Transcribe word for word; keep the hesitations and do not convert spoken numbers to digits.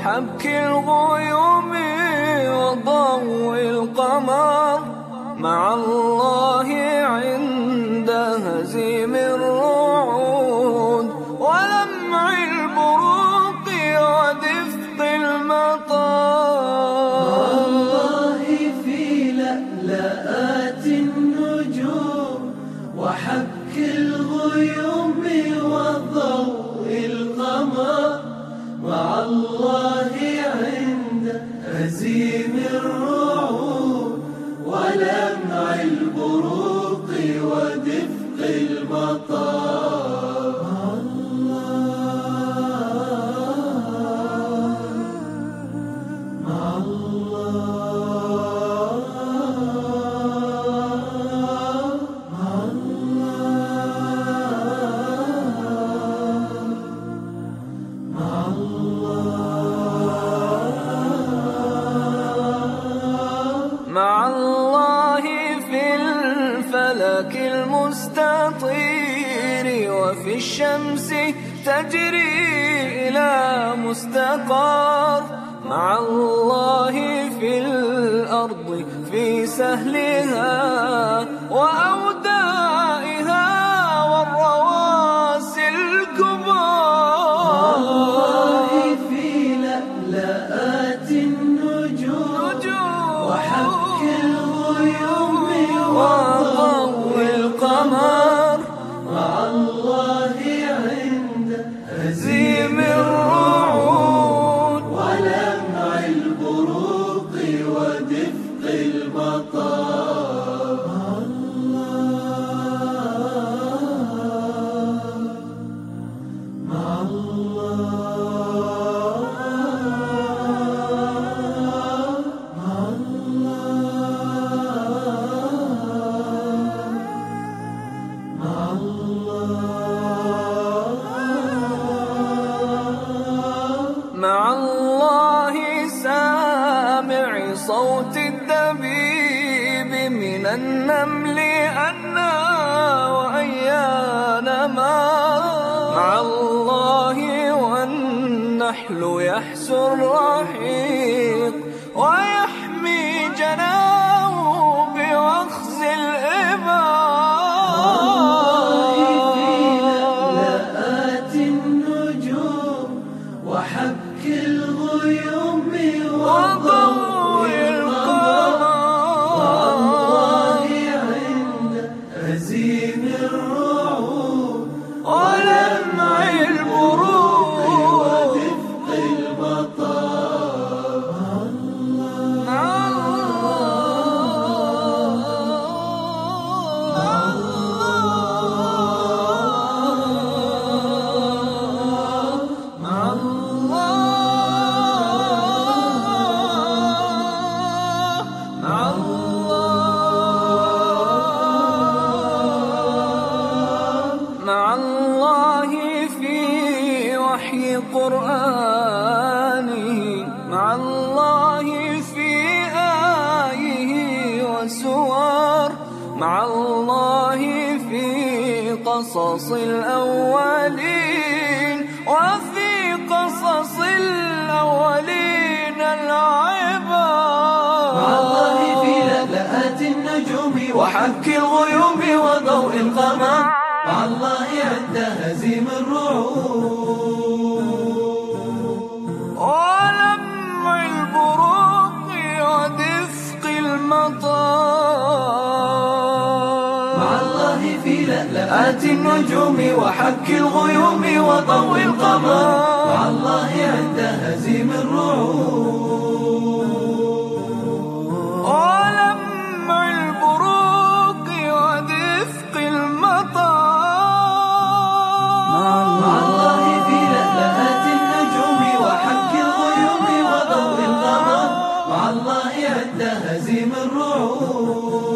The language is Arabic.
وحبك الغيوم وضوء القمر، مع الله عند هزيم الرعود ولمع البروق ودفق المطر. مع الله في لألآت النجوم وحبك الغيوم وضوء القمر، مع الله عند هزيم الرعود ولمع البروق ودفق المطر. مع الله مع الله مع الله مع الله في الفلك المستطير وفي الشمس تجري إلى مستقر، مع الله في الأرض في سهلها وأودائها والرواسي الكبار. مع الله في لألآت النجوم وحبك الغيوم وضوء القمر، مع الله عند هزيم الرعود ولمع البروق ودفق المطر. مع الله مع الله مع الله مع الله سامع صوت الدبيب من النمل أنا وأيان ما، مع الله والنحل يحسو الرحيق ويحمي جناه بوخز الإبار. لألآت النجوم وحبك الغيوم وضوء القمر، مع الله عند هزيم الرعود ولمع البروق ودفق المطر. مع الله في وحي قرآنه، مع الله في آيه وسور، مع الله في قصص الأولين وفي قصص الأولين العبر. مع الله في لألآت النجوم وحبك الغيوم وضوء القمر، مع الله عند هزيم الرعود ولمع البروق ودفق المطر. مع الله في لألآت النجوم وحبك الغيوم وضوء القمر، مع الله عند هزيم الرعود ولمع البروق ودفق المطر. مع الله في لألآت النجوم وحبك الغيوم وضوء القمر، مع الله عند هزيم الرعود